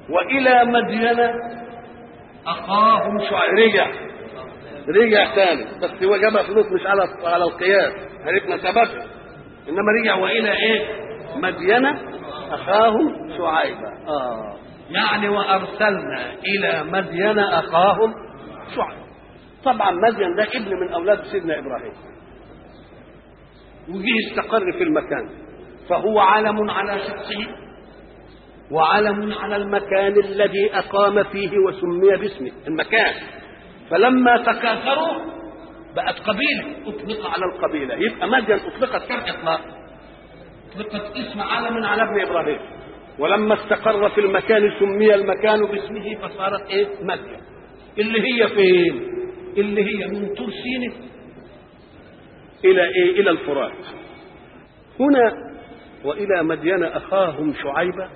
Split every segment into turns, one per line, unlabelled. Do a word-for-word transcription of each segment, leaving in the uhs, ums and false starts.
وإلى مدين أخاهم شعيب. رجع رجع ثاني، بس هو جابها فلوس مش على على القياس، عرفنا سببها. إنما رجع وإلى إيه؟ مدين أخاهم شعيبا. آه يعني وأرسلنا إلى مدين أخاهم شعيب. طبعا مدين ده ابن من أولاد سيدنا إبراهيم، وجه استقر في المكان، فهو علم على شخصه وعلم على المكان الذي أقام فيه وسمي باسمه المكان. فلما تكاثروا بقت قبيلة، أطلق على القبيلة. يبقى مدين أطلقت كم إطلاق؟ أطلقت اسم علم على ابن إبراهيم، ولما استقر في المكان سمي المكان باسمه فصارت إيه؟ مدين. اللي هي فين؟ اللي هي من طور سيناء إلى إيه؟ إلى الفرات. هنا وإلى مدين أخاهم شعيبا،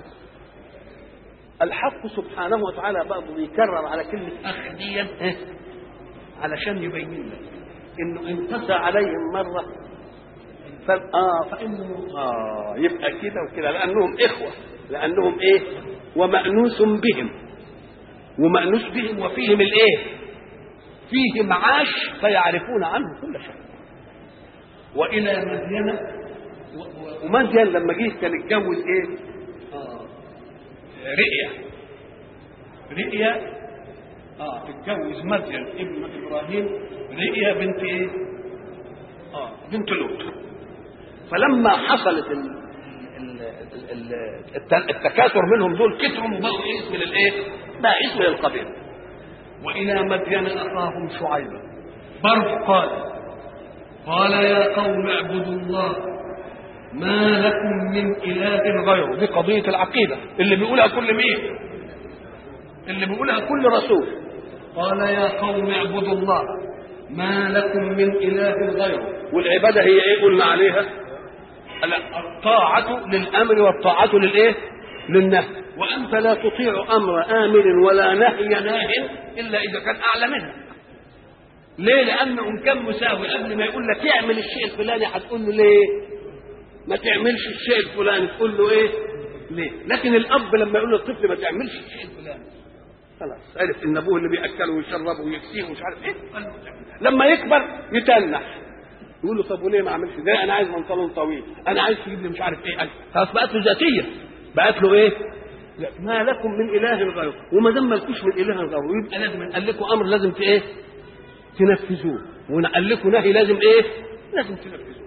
الحق سبحانه وتعالى برضه بيكرر على كلمة أخ دي علشان يبين لك إنه انتسى عليهم مرة ف... آه فإنه آه يبقى كده وكده، لأنهم إخوة، لأنهم إيه؟ ومأنوس بهم، ومأنوس بهم وفيهم الإيه؟ فيه معاش فيعرفون عنه كل شيء. وإلى مدين، ومدين لما جه كان اتجوز إيه؟ آه رئية رئية اه اتجوز مدين ابن ابراهيم رئية بنت ايه؟ اه بنت لوط. فلما حصلت ال ال ال ال التكاثر منهم دول كتروا وبقوا اسم للايه؟ بقى اسم للقبيله. والى مدين اخاهم شعيبا برضه قال قال يا قوم اعبدوا الله ما لكم من اله غيره. دي قضيه العقيده اللي بيقولها كل مين؟ اللي بيقولها كل رسول. قال يا قوم اعبدوا الله ما لكم من اله غيره. والعباده هي ايه؟ قلنا عليها الطاعه للامر والطاعه للايه؟ للنهي. وانت لا تطيع امر امر ولا نهي ناه الا اذا كان اعلى منك. ليه؟ لانه ان كان مساوي قبل ما يقول لك اعمل الشيء الفلاني هتقول له ليه؟ ما تعملش الشيء الفلاني تقول له ايه؟ ليه؟ لكن الاب لما يقول للطفل ما تعملش الشيء الفلاني خلاص عرف ان ابوه اللي بياكله ويشربه ويكسيه ومش عارف ايه. لما يكبر يتنح يقول له طب وليه ما عملش ده؟ انا عايز بنطلون طويل، انا عايز تجيب لي مش عارف ايه. خلاص بقت له ذاتيه، بقت له ايه؟ ما لكم من اله غيره. وما دام مالكوش من اله غيره يبقى لازم نقول لكم امر لازم ايه؟ تنفذوه، ونقول لكم نهي لازم ايه؟ لازم تنفذوه.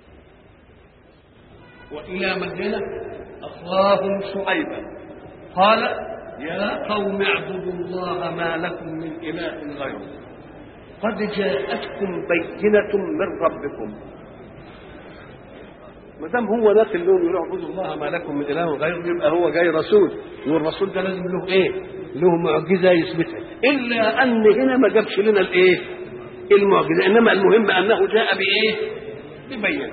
والى مدينه اخاهم شعيبا قال يا قوم اعبدوا الله ما لكم من اله غيره قد جاءتكم بينة من ربكم. ما دام هو ناس اللي يقولوا اعبدوا الله ما لكم من اله غيره يبقى هو جاي رسول، والرسول ده لازم له ايه؟ له معجزه يثبتها. الا ان هنا ما جابش لنا الايه؟ المعجزه، انما المهم انه جاء بايه؟ ببينه.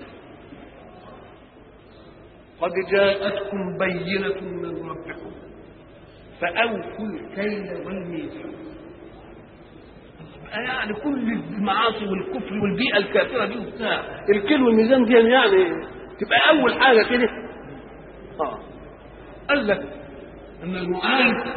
قد جاءتكم بينة من ربكم فأوفوا الكيل والميزان. يعني كل المعاصي والكفر والبيئة الكافرة دي وبتاع الكيل والميزان دي يعني تبقى أول حاجة كده. آه قال لك أن المعالج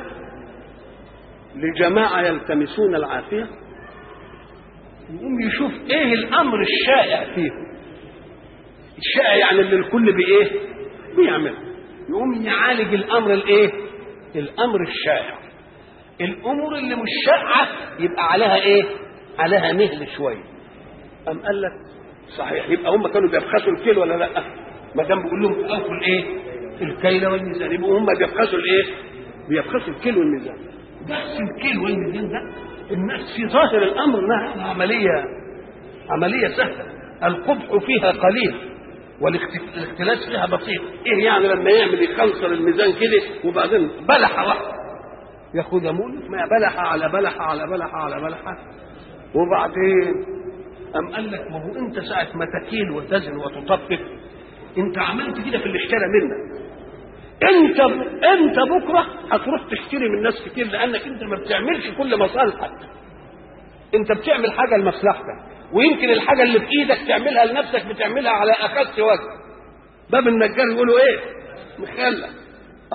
لجماعة يلتمسون العافية يقوم يشوف إيه الأمر الشائع فيه. الشائع يعني اللي الكل بإيه؟ بيعمل. يقوم يعالج الأمر الإيه؟ الأمر الشائع. الأمور اللي مش شائعة يبقى عليها إيه؟ عليها مهل شوية. أم قال لك صحيح، يبقى هم كانوا بيبخسوا الكيل ولا لأ؟ ما دام بيقول لهم أوفوا الإيه؟ الكيل والميزان، يبقوا هم بيبخسوا الإيه؟ بيبخسوا الكيل والميزان. بس الكيل والميزان ده الناس في ظاهر الأمر إنها عملية عملية سهلة، القبح فيها قليل والاختلاس فيها بسيط. ايه يعني لما يعمل يخنصر الميزان كده وبعدين بلحه واحده ياخدها مول ما بلحه على بلحه على بلحه على بلحه وبعدين ام قال لك ما هو انت ساعه ما تكيل وتزن وتطبق انت عملت كده في اللي اشترى منك. انت انت بكره هتروح تشتري من ناس كتير لانك انت ما بتعملش كل مصالحك، انت بتعمل حاجه لمصلحتك، ويمكن الحاجه اللي في ايدك تعملها لنفسك بتعملها على اخس وجه. باب النجار يقولوا ايه؟ مخلى الله.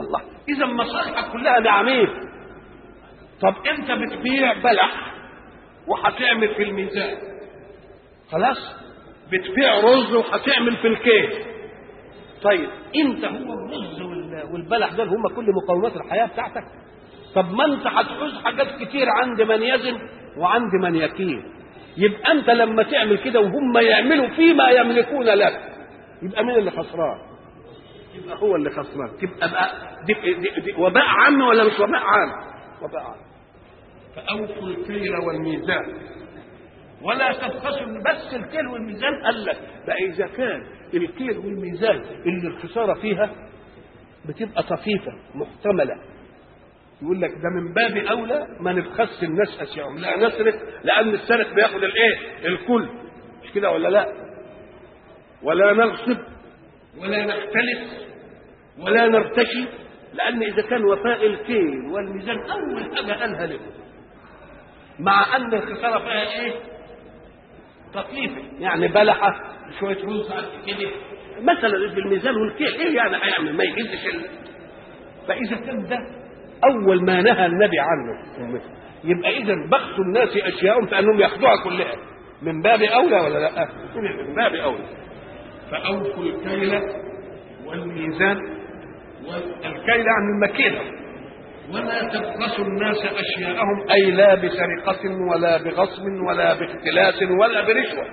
اذا مصالحك كلها نعمين. طب انت بتبيع بلح وهتعمل في الميزان، خلاص بتبيع رز وهتعمل في الكيل. طيب انت هو الرز والبلح دول هم كل مقومات الحياه بتاعتك. طب ما انت هتعوز حاجات كتير عند من يزن وعند من يكيل. يبقى انت لما تعمل كده وهم يعملوا فيما يملكون لك، يبقى مين اللي خسران؟ يبقى هو اللي خسران. تبقى بقى دي دي دي وباء عام ولا مش وباء عام؟ وباء عام. فأوفوا الكيل والميزان ولا تبخسوا. بس الكيل والميزان قال لك بقى إذا كان الكيل والميزان اللي الخسارة فيها بتبقى طفيفة محتملة، يقول لك ده من باب أولى ما نبخس الناس أشياءهم، لا نسرق، لأن السرق بياخد الإيه؟ الكل، مش كده ولا لا؟ ولا نغصب ولا نختلس ولا نرتشي، لأن إذا كان وفاء الكيل والميزان أول حاجة قالها لهم، مع أن الخسارة فيها إيه؟ طفيفة، يعني بلحة شوية رز على كده مثلا بالميزان والكيل، إيه يعني هيعمل؟ ما يجزش ال... فإذا كان ده أول ما نهى النبي عنه، يبقى إذا بخس الناس أشياءهم فأنهم ياخذوها كلها من باب أولى ولا لا؟ من باب أولى. فأوفوا الكيل والميزان، والكيل عن المكيلة، ولا تبخسوا الناس أشياءهم، أي لا بسرقة ولا بغصب ولا باختلاس ولا برشوة،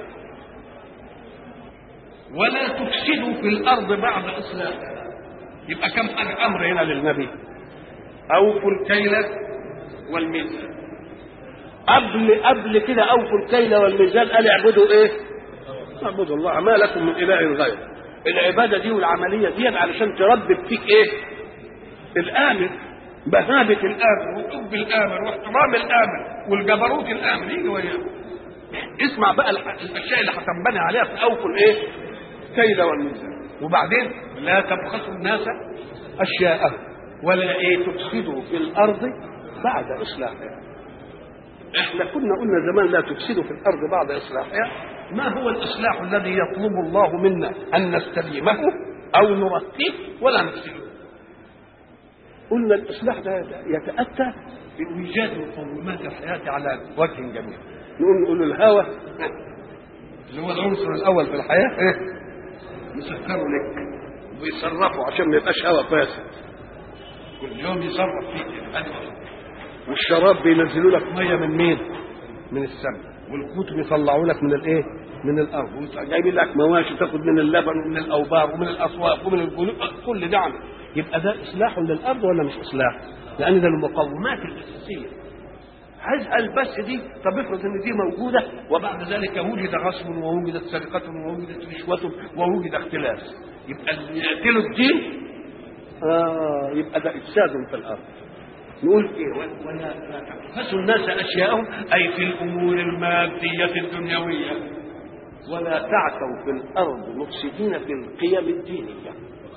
ولا تفسدوا في الأرض بعد إصلاحها. يبقى كم حاجة أمر هنا للنبي؟ أوفوا الكيل والميزان. قبل قبل كده أوفوا الكيل والميزان قال اعبدوا إيه؟ اعبدوا الله ما لكم من إله غيره. العبادة دي والعملية دي علشان تربط فيك إيه؟ الآمر، بهابة الآمر وحب الآمر واحترام الآمر والجبروت الآمر يجي وياه. اسمع بقى الأشياء اللي هتنبني عليها في أوفوا الإيه؟ كيل والميزان. وبعدين لا تبخسوا الناس أشياءهم ولا ايه تفسدوا في الارض بعد اصلاحها. احنا كنا قلنا زمان لا تفسدوا في الارض بعد اصلاحها. ما هو الاصلاح الذي يطلب الله منا؟ ان نستديمه او نرقيه ولا نفسده. قلنا الاصلاح ده يتاتى بايجاد مقومات الحياه على وجه جميل. نقول نقول الهوى اللي هو العنصر الاول في الحياه يسكروا لك ويصرفوا عشان ما يبقاش هوى فاسد، كل يوم يصرف فيك. والشراب بينزلوا لك ميه من مين؟ من السماء. والقوت بيطلعوا لك من الايه؟ من الارض. جايبين لك مواشي تاخد من اللبن ومن الاوبار ومن الاسواق ومن الجلود، كل ده عمل. يبقى ده اصلاح للارض ولا مش اصلاح؟ لان ده المقومات الاساسيه. هسأل بس دي، طب افرض ان دي موجوده وبعد ذلك وجد غصب ووجدت سرقه ووجدت رشوه ووجد اختلاس، يبقى اللي يقتلوا الدين آه يبقى ده إفساد في الأرض. نقول إيه؟ ولا تبخسوا الناس أشياءهم، أي في الأمور المادية الدنيوية، ولا تعثوا في الأرض مفسدين في القيم الدينية.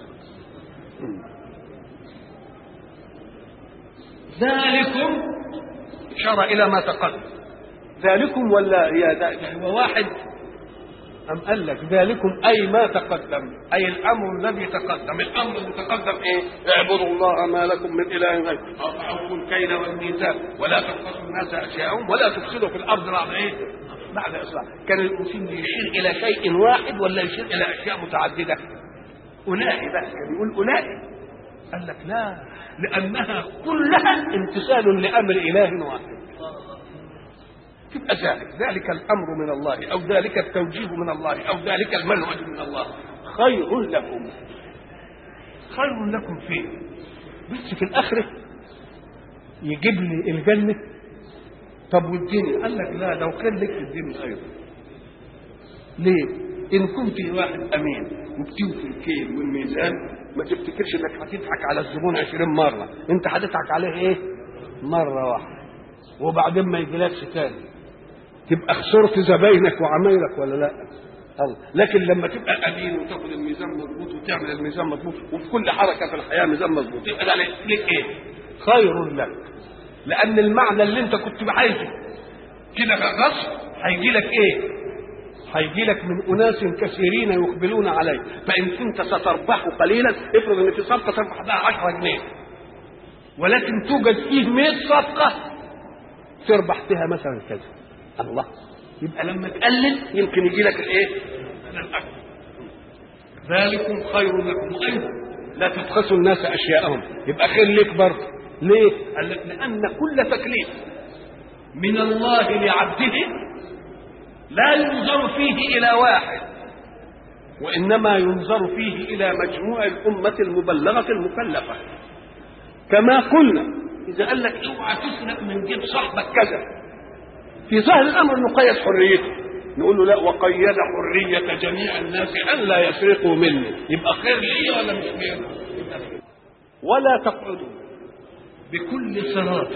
ذلكم إشارة إلى ما تقدم. ذلكم ولا يا هو واحد أم قال لك ذلكم أي ما تقدم، أي الأمر الذي تقدم. الأمر الذي تقدم إيه؟ اعبدوا الله ما لكم من إله غيره، أوفوا الكيل والميزان ولا تبخسوا الناس أشياءهم ولا تفسدوا في الأرض بعد إيه؟ بعد إصلاح. كان المسلم يشير إلى شيء واحد ولا يشير إلى أشياء متعددة؟ أولئك بقى كان يقول أولئك، قال لك لا، لأنها كلها امتثال لأمر إله واحد. تبقى ذلك ذلك الأمر من الله، أو ذلك التوجيه من الله، أو ذلك المنهج من الله خير لكم. خير لكم فيه بس في الآخرة يجيب لي الجنة. طب والدين؟ قال لك لا، لو كان لك الدين خير. ليه؟ إن كنت واحد أمين وبتوفي الكيل والميزان ما تفتكرش إنك هتضحك على الزبون عشرين مرة، أنت هتضحك عليه إيه؟ مرة واحدة، وبعدين ما يجيلكش تاني، تبقى خسرت زباينك وعمايلك ولا لا؟ الله. لكن لما تبقى امين وتاخد الميزان مضبوط وتعمل الميزان مضبوط وفي كل حركه في الحياه ميزان مضبوط، يبقى ده ليك ايه؟ خير لك. لان المعنى اللي انت كنت عايزه كده غصب هيجي لك ايه؟ هيجي لك من اناس كثيرين يقبلون عليك، فان كنت ستربح قليلا، افرض ان في صفقه تربح بها عشرة جنيه ولكن توجد فيه مئة صفقة تربح فيها مثلا كذا. الله، يبقى لما تقلل يمكن يجي لك الايه؟ الاكل. ذلكم خير لكم ايضا لا تبخسوا الناس اشياءهم، يبقى خير ليك برضه. ليه؟ قال لك لان كل تكليف من الله لعبده لا ينظر فيه الى واحد، وانما ينظر فيه الى مجموع الامه المبلغه المكلفه. كما قلنا اذا قال لك اوعى تسرق من جيب صاحبك كذا، في ظاهر الامر نقيد حريته، نقول له لا، وقيد حريه جميع الناس ان لا يسرقوا مني، يبقى خير لي ولا مش خير؟ ولا تقعدوا بكل صراط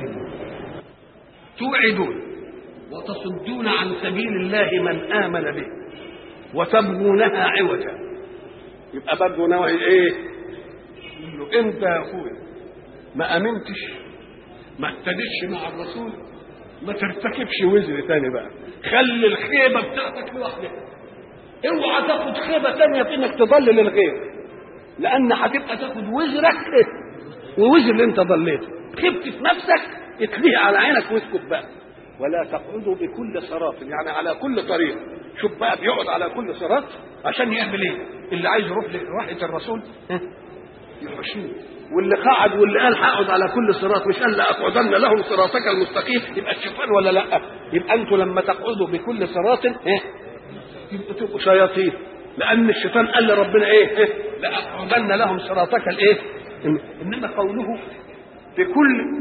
توعدون وتصدون عن سبيل الله من آمن به وتبغونها عوجا. يبقى برضه نوع ايه؟ يقول له انت يا اخويا ما امنتش، ما اهتدتش مع الرسول، ما ترتكبش وزر تاني بقى، خلي الخيبه بتاعتك لوحدك، اوعى تاخد خيبه تانيه في انك تضلل الغير، لان هتبقى تاخد وزرك ووزر اللي انت ضليته. خبت في نفسك اتليه على عينك واسكت بقى. ولا تقعدوا بكل صراط، يعني على كل طريق. شوف بقى بيقعد على كل صراط عشان يعمل ايه؟ اللي عايز يروح لراحه الرسول يحشيه، واللي قعد واللي قال هقعد على كل صراط مش قال لاقعدن لهم صراطك المستقيم، يبقى الشيطان ولا لا؟ يبقى انتوا لما تقعدوا بكل صراط ايه؟ يبقوا تبقوا شياطين، لان الشيطان قال لربنا ايه؟ ايه؟ لاقعدن لهم صراطك الايه؟ انما قوله بكل،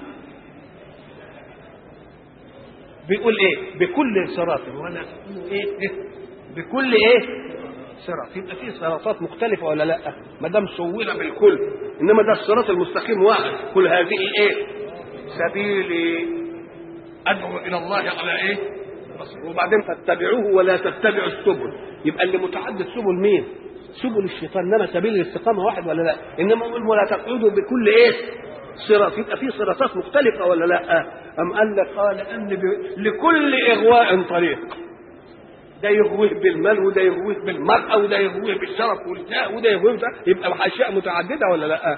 بيقول ايه؟ بكل صراط، ولا ايه؟ ايه؟ بكل ايه؟ صراط. يبقى فيه صراطات مختلفه ولا لا؟ ما دام سوّل بالكل، انما ده الصراط المستقيم واحد. كل هذه ايه؟ سبيلي ادعو الى الله على ايه؟ وبعدين فاتبعوه ولا تتبعوا السبل. يبقى اللي متعدد سبل مين؟ سبل الشيطان، انما سبيل الاستقامه واحد ولا لا؟ انما يقول ولا تقعدوا بكل ايه؟ صراط. يبقى في صراطات مختلفه ولا لا؟ ام قال لك قال ان لكل اغواء طريق، ده يغويه بالمال وده يغويه بالمرأة وده يغويه بالشرف والجاه وده يغويه، يبقى اشياء متعدده ولا لا؟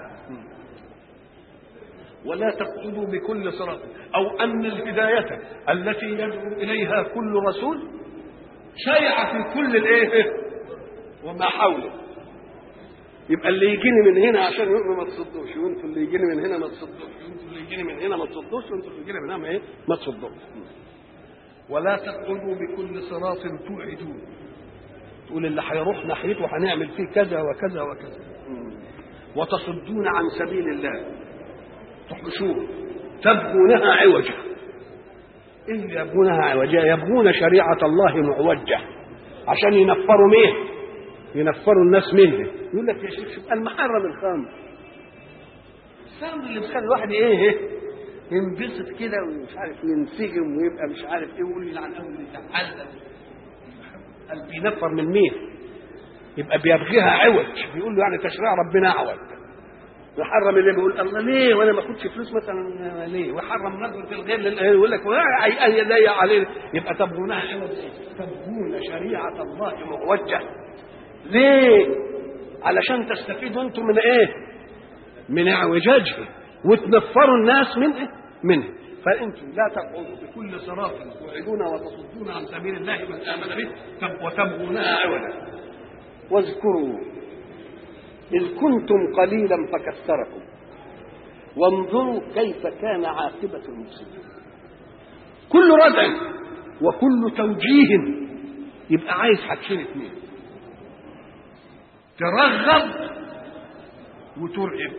ولا تقعدوا بكل صراط، او ان الهدايه التي يدعو اليها كل رسول شيعه في كل الايه وما حوله. يبقى اللي يجيني من هنا عشان يؤمن ما تصدوش، وانتوا اللي يجيني من هنا ما تصدوش، وانتوا اللي يجيني من هنا ما تصدوش، وانتوا اللي يجيني من هنا ما ايه؟ ما تصدوش. ولا تقعدوا بكل صراط توعدون، تقول اللي هيروح ناحيته هنعمل فيه كذا وكذا وكذا، وتصدون عن سبيل الله تحبسون تبغونها عوجا. ايه يبغونها عوجا؟ يبغون شريعه الله معوجه عشان ينفروا مين؟ ينفروا الناس منه. يقول لك يا شيخ شوف المحرم الخمر، الخمر اللي بيخلي الواحد ايه؟ ينبسط كده ومش عارف ينسجم ويبقى مش عارف ايه، ويقول لي عن اول يتحلل. قال بينفر من مين؟ يبقى بيبغيها عوج، بيقول له يعني تشريع ربنا اعوج. وحرم اللي بيقول الله ليه وانا ما اخدش فلوس مثلا ليه؟ وحرم نظره الغير يقول لك اي يدي عليه. يبقى تبغونها عوج، تبغون شريعه الله معوجه. ليه؟ علشان تستفيدوا انتم من ايه؟ من اعوجاجه وتنفروا الناس من ايه؟ منه. فانتم لا تقعدوا بكل صراط توعدون وتصدون عن سبيل الله من امن به وتبغونها عوجا. واذكروا إذ كنتم قليلا فكثركم وانظروا كيف كان عاقبة المفسدين. كل ردع وكل توجيه يبقى عايز حاجتين اثنين، ترغب وترهب.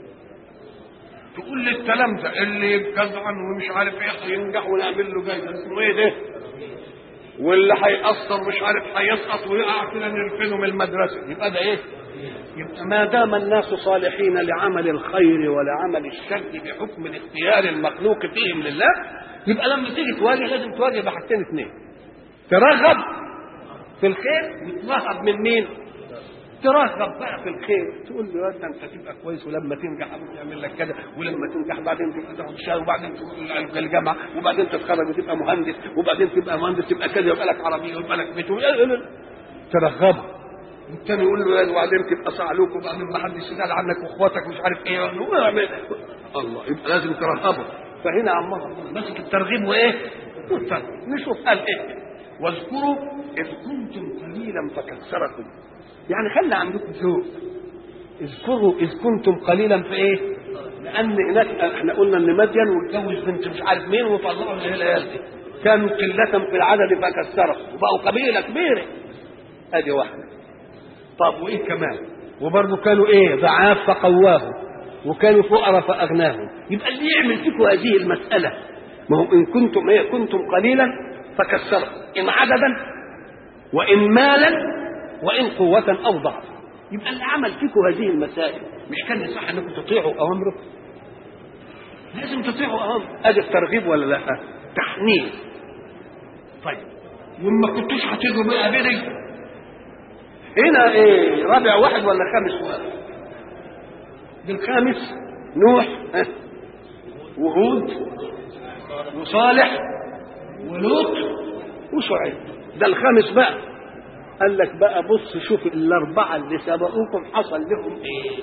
تقول للكلام ده اللي جدعا ومش عارف ايه ينجح ونعمل له جايزه اسمه ايه ده، واللي هيأثر مش عارف هيسقط ويقع كده نرفنه من المدرسه، يبقى ده ايه؟ يبقى ما دام الناس صالحين لعمل الخير ولعمل الشر بحكم الاختيار المخلوق فيهم لله، يبقى لما تيجي تواجه لازم تواجه بحاجتين اثنين، ترغب في الخير وترهب من مين؟ ترغب بقى في الخير، تقول له انت انت تبقى كويس ولما تنجح ابوك يعمل لك كذا، ولما تنجح بعدين تبقى تاخد شهاده وبعدين تدخل الجامعه وبعدين تتخرج وتبقى مهندس وبعدين تبقى مهندس تبقى كذا ويبقى لك عربيه ويبقى لك بيت. ترغبه والتاني يقول له وبعدين تبقى صعلوك وبعدين ما حدش يسال عنك واخواتك مش عارف ايه. الله، يبقى لازم ترهبه. فهنا عمار مسك الترغيب وايه والترهيب. نشوف قال ايه. واذكروا اذ كنتم قليلا فكثركم، يعني خلي عندكم ذوق. اذكروا اذ كنتم قليلا في ايه؟ لان هناك احنا قلنا ان مدين واتجوز بنت مش عارف مين وطلعوا العيال دي، كانوا قله في العدد فكثرهم وبقوا قبيله كبيره. ادي واحده. طب وايه كمان؟ وبرضه كانوا ايه؟ ضعاف فقواهم، وكانوا فقراء فاغناهم. يبقى اللي يعمل فيكم هذه المساله، ما هو ان كنتم ايه؟ كنتم قليلا فكثركم، ان عددا وان مالا وان قوه او ضعفا. يبقى اللي عمل فيكم هذه المسائل مش كان يصح انكم تطيعوا اوامره؟ لازم تطيعوا اوامره. ادي الترغيب ولا لا؟ تحنين. طيب وما كنتوش هتيجوا بقى بيني هنا ايه؟ رابع واحد ولا خامس واحد؟ بالخامس نوح وهود وصالح ولوط وشعيب. ده الخامس بقى. قال لك بقى بص شوف الاربعه اللي سبقوكم حصل لهم ايه.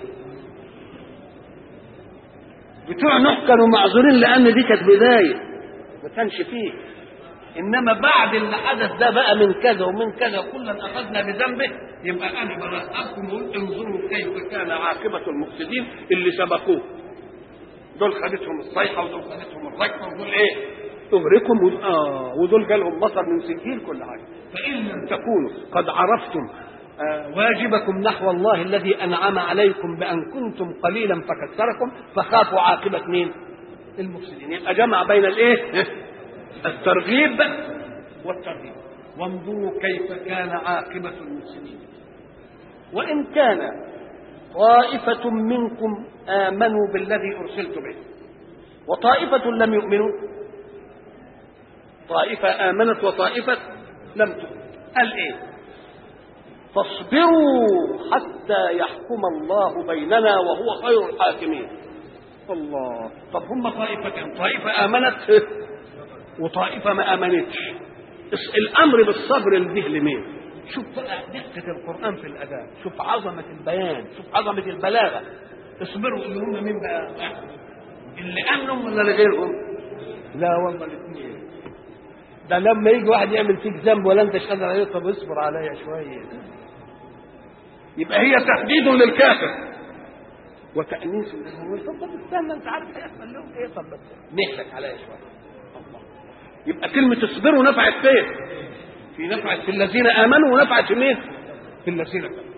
بتوع نوح كانوا معذورين لان دي كانت بدايه ما كانش فيه، انما بعد اللي حدث ده بقى من كذا ومن كذا وكلا اخذنا بذنبه. يبقى انا برهقكم واقول انظروا كيف كان عاقبه المفسدين اللي سبقوه. دول خدتهم الصيحه ودول خدتهم الركبه ودول ايه؟ اغرقهم ودول اه ودول جالهم مطر من سجيل كل حاجه. فان لم تكونوا قد عرفتم آه واجبكم نحو الله الذي انعم عليكم بان كنتم قليلا فكثركم فخافوا عاقبه مين؟ المفسدين. يبقى جمع بين الايه؟ الترغيب والترهيب. وانظروا كيف كان عاقبه المفسدين. وان كان طائفه منكم امنوا بالذي ارسلت به وطائفه لم يؤمنوا، طائفه امنت وطائفه لم تؤمن. قال ايه؟ فاصبروا حتى يحكم الله بيننا وهو خير الحاكمين. الله. طب هم طائفتين، طائفه امنت وطائفه ما امنتش. الامر بالصبر اللي به لمين؟ شوف بقى دقه القران في الاداء، شوف عظمه البيان، شوف عظمه البلاغه. اصبروا اللي هم مين بقى؟ اللي امنوا ولا اللي غيرهم؟ لا والله الاثنين. ده لما يجي واحد يعمل فيك ذنب ولا انت قادر عليه، طب اصبر عليا شويه. يبقى هي تحديد للكافر وتأنيس للمؤمن. طب استنى انت عارف هيحصل لهم ايه؟ طب بس نهلك عليا شويه. يبقى كلمة اصبروا نفعت فين؟ في نفعت في الذين آمنوا ونفعت في مين؟ في الذين كفروا.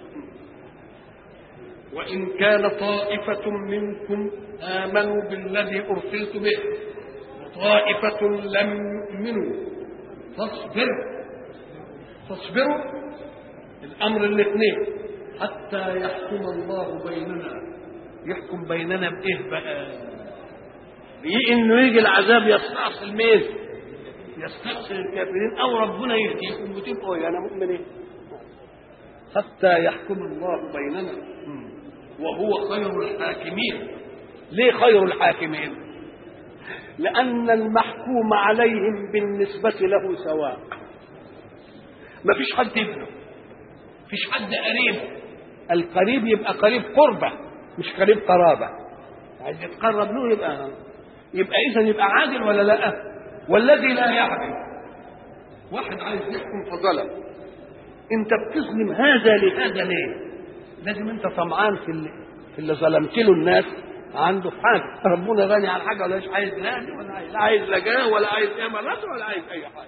وإن كان طائفة منكم آمنوا بالذي أرسلت به وطائفة لم يؤمنوا فاصبروا فاصبروا الأمر الاثنين حتى يحكم الله بيننا. يحكم بيننا بإيه بقى؟ بإنه يجي العذاب يستأصل مين؟ يستأصل الكافرين أو ربنا يهديكم وتبقوا يا أنا مؤمنين. حتى يحكم الله بيننا وهو خير الحاكمين. ليه خير الحاكمين؟ لأن المحكوم عليهم بالنسبة له سواء. ما فيش حد ابنه، فيش حد قريب. القريب يبقى قريب قربة مش قريب قرابة. عايز يتقرب له يبقى يبقى إذا يبقى عادل ولا لا؟ والذي لا يعدل واحد عايز يحكم فظلم، انت بتظلم هذا لهذا ليه؟ لازم انت طمعان في اللي, في اللي ظلمت له الناس عنده في حاجه. ربنا غني عن حاجه ولا مش عايز غني ولا عايز لا عايز لجاه ولا عايز امارات ولا عايز اي حاجه.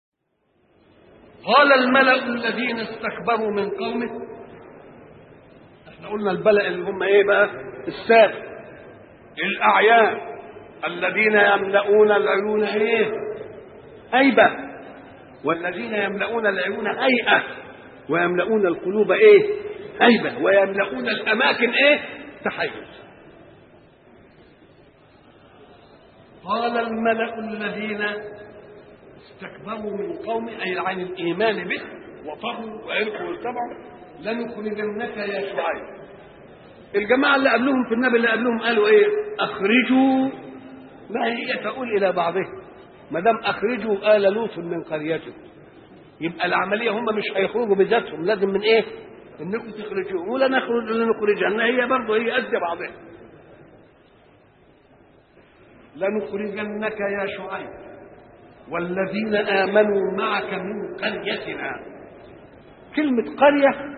قال الملأ الذين استكبروا من قومه. احنا قلنا البلأ اللي هم ايه بقى؟ السابق الاعيان الذين يملؤون العيون ايه؟ هيبه، والذين يملؤون العيون هيئه، ويملؤون القلوب ايه؟ هيبه، ويملؤون الاماكن ايه؟ تحيز. قال الملأ الذين استكبروا من قومه اي عن الايمان به وطغوا وعرفوا واتبعوا لنخرجنك يا شعيب. الجماعه اللي قبلهم في النبي اللي قبلهم قالوا ايه؟ اخرجوا. ما هي تقول الى بعضها ما دام اخرجوا آل لوط من قريته، يبقى العمليه هم مش هيخرجوا بذاتهم، لازم من ايه؟ انكم تخرجوهم ولا نخرج ولا نخرجها، ان هي برضه هي قد بعضها. لنخرجنك يا شعيب والذين آمنوا معك من قريتنا. كلمة قرية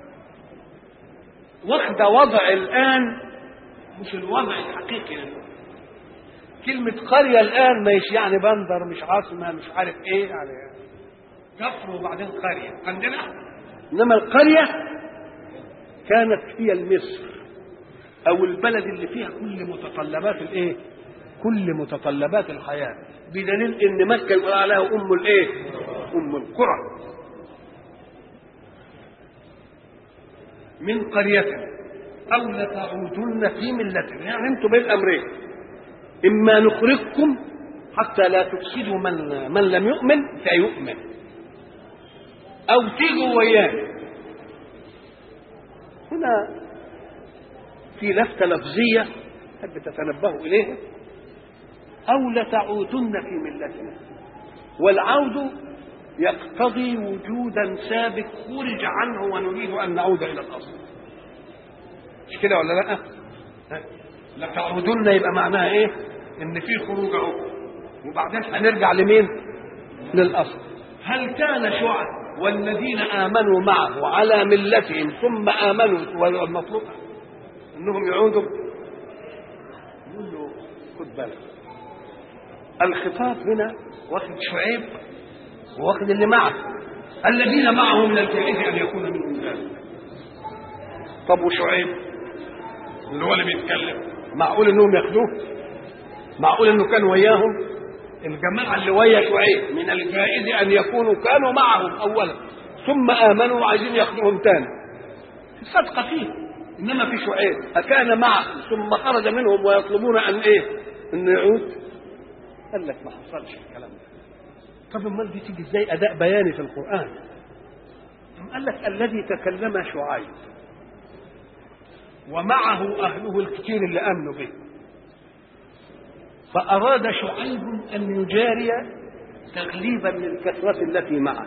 واخدة وضع الآن مش الوضع الحقيقي. كلمة قرية الآن مش يعني بندر، مش عاصمة، مش عارف ايه، يعني كفر وبعدين قرية عندنا. انما القرية كانت هي المصر او البلد اللي فيها كل متطلبات الايه؟ كل متطلبات الحياة، بدليل ان مكة يقول عليها ام الايه؟ ام القرى. من قرية او لتعودن في ملتنا، يعني انتم بين امرين، اما نخرجكم حتى لا تفسدوا من من لم يؤمن فيؤمن، او تيجوا ويانا. هنا في لفتة لفظية حب تتنبهوا إليها، أو لتعودن في ملتنا، والعود يقتضي وجودا سابق خرج عنه ونريد أن نعود إلى الأصل، مش كده ولا لا؟ لتعودن يبقى معناها إيه؟ إن في خروج عود وبعدين هنرجع لمين؟ للأصل. هل كان شعب والذين آمنوا معه على ملتهم ثم آمنوا والمطلوب انهم يعودوا؟ يقول له خد بالك، الخطاب هنا واخد شعيب واخد اللي معه، الذين معه من الجائز ان يكون منهم ذلك. طب وشعيب اللي هو اللي بيتكلم، معقول انهم ياخدوه؟ معقول انه كان وياهم؟ الجماعه اللي ويا شعيب من الجائز ان يكونوا كانوا معهم اولا ثم امنوا وعايزين ياخدوهم تاني، صدق فيه. انما في شعيب اكان معه ثم خرج منهم ويطلبون ان ايه؟ ان يعود؟ قال لك ما حصلش الكلام ده. طب امال دي تيجي ازاي اداء بياني في القران؟ قال لك الذي تكلم شعيب ومعه اهله الكثير اللي امنوا به، فاراد شعيب ان يجاري تغليبا للكثره التي معه،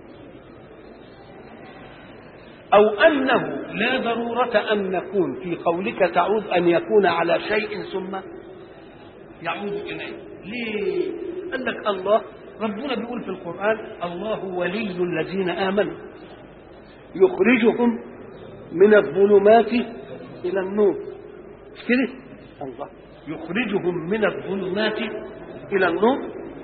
أو أنه لا ضرورة أن نكون في قولك تعود أن يكون على شيء ثم يعود إليه. ليه؟ قال لك الله ربنا بيقول في القرآن الله ولي الذين آمنوا يخرجهم من الظلمات إلى النور، مش كده؟ الله يخرجهم من الظلمات إلى النور.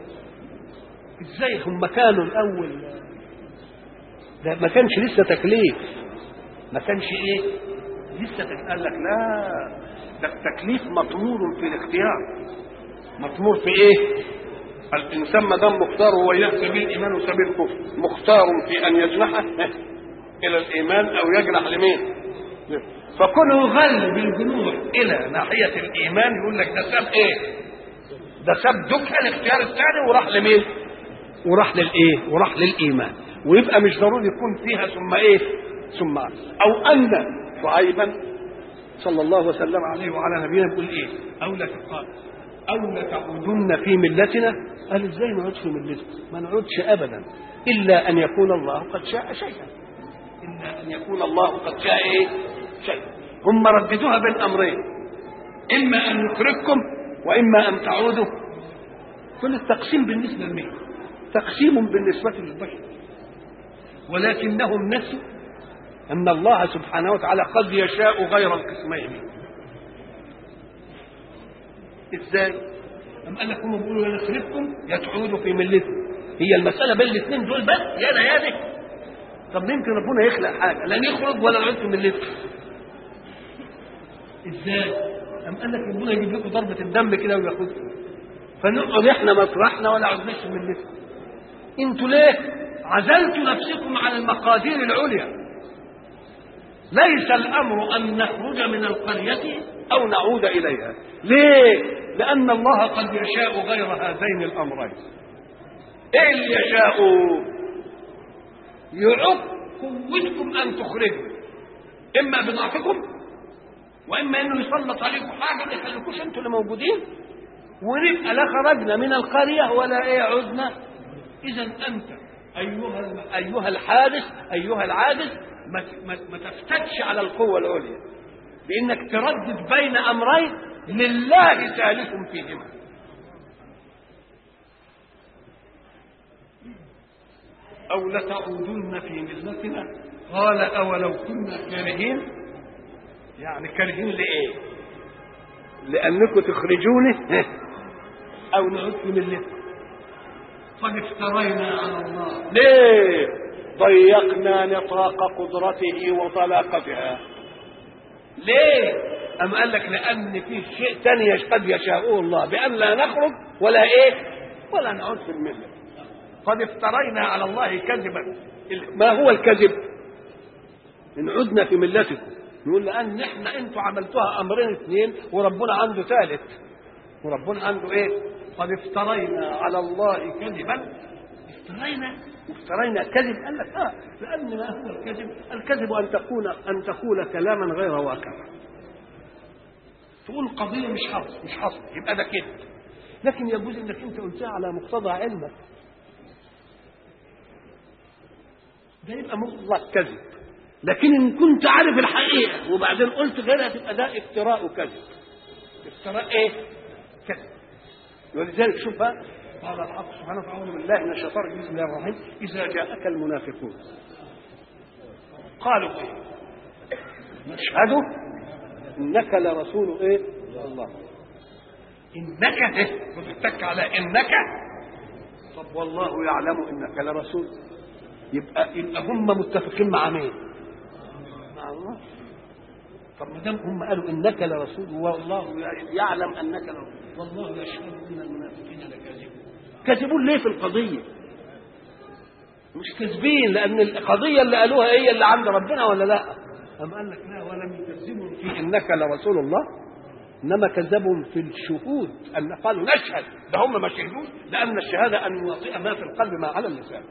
إزاي هم كانوا الأول؟ ده ما كانش لسه تكليف، ما كانش ايه لسه تكليف. قال لك لا، ده التكليف مطمور في الاختيار. مطمور في ايه؟ الانسان ما دام مختار هو يحسب الايمان وسبيل الكفر، مختار في ان يجنح الى الايمان او يجنح لمين؟ فكونه يغلب الجنوح الى ناحيه الايمان يقول لك ده ساب ايه؟ ده ساب دكه الاختيار الثاني وراح لمين؟ وراح للايه؟ وراح للايمان. ويبقى مش ضروري يكون فيها ثم ايه؟ ثم او ان شعيبا صلى الله وسلم عليه وعلى نبينا بيقول ايه؟ او لا تقال او لتعودن في ملتنا. قال ازاي نعود في ملتنا؟ ما نعودش ابدا الا ان يكون الله قد شاء شيئا، الا ان يكون الله قد شاء ايه؟ شيئا. هم رددوها بين امرين، اما ان نخرجكم واما ان تعودوا. كل التقسيم بالنسبه لمين؟ تقسيم بالنسبه للبشر، ولكنهم نسوا أن الله سبحانه وتعالى قد يشاء غير القسمين. إزاي؟ أم قال لك هم بيقولوا يا نخرجكم يا تعودوا في ملتكم، هي المسألة بين الاثنين دول بس، يا ده يا ده. طب يمكن ربنا يخلق حاجة لا نخرج ولا نعود في ملتكم. إزاي؟ أم قال لك ربنا يجيب لكم ضربة الدم كده وياخدكم، فنقعد إحنا مطرحنا ولا عدناش في ملتكم. أنتوا ليه؟ عزلتوا نفسكم عن المقادير العليا. ليس الأمر أن نخرج من القرية أو نعود إليها. ليه؟ لأن الله قد يشاء غير هذين الأمرين. إيه اللي يشاء؟ يعق قوتكم أن تخرجوا، إما بضعفكم وإما أنه يسلط عليكم حاجة ما يخليكوش أنتوا اللي موجودين، ونبقى لا خرجنا من القرية ولا إيه عدنا. إذا أنت أيها أيها الحادث أيها العاجز ما ما تفتتش على القوة العليا بإنك تردد بين أمرين لله ثالث فيهما. أو لتعودن في ملتنا قال أولو كنا كارهين. يعني كارهين لإيه؟ لأنكم تخرجوني أو نعود في ملتكم. قد افترينا على الله. ليه؟ ضيقنا نطاق قدرته وطلاقتها. ليه؟ أم قال لك لأن في شيء ثاني قد يشاءه الله بأن لا نخرج ولا إيه؟ ولا نعود في الملة. قد افترينا على الله كذبا. ما هو الكذب؟ إن عدنا في ملتكم نقول لأن إحنا أنتوا عملتوها أمرين اثنين وربنا عنده ثالث. وربنا عنده إيه؟ قد افترينا على الله كذبا. افترينا افترينا كذب. قال لك اه لان ما هو الكذب؟ الكذب ان تكون ان تقول كلاما غير واقع. تقول قضيه مش حصل مش حصل يبقى ده كذب. لكن يجوز انك انت قلتها على مقتضى علمك، ده يبقى مطلق كذب. لكن ان كنت عارف الحقيقه وبعدين قلت غيرها تبقى ده افتراء وكذب. افتراء ايه؟ كذب. ولذلك شوفها قال الحق سبحانه وتعالى بالله من الشيطان الرجيم بسم الله الرحمن الرحيم إذا جاءك المنافقون قالوا ايه؟ نشهد انك لرسول ايه؟ الله. انك ايه؟ بتتك على انك. طب والله يعلم انك لرسول. يبقى يبقى هم متفقين مع مين؟ مع الله. طب ما دام هم قالوا انك لرسول والله يعلم انك لرسول والله يشهد ان المنافقين لكاذبون. كاذبون ليه في القضيه؟ مش كاذبين لان القضيه اللي قالوها هي اللي عند ربنا ولا لا؟ أم قال لك لا ولم يكذبوا في انك لرسول الله، انما كذبوا في الشهود ان قالوا نشهد. ده هم ما شهدوش لان الشهاده ان يوطئ ما في القلب ما على اللسان.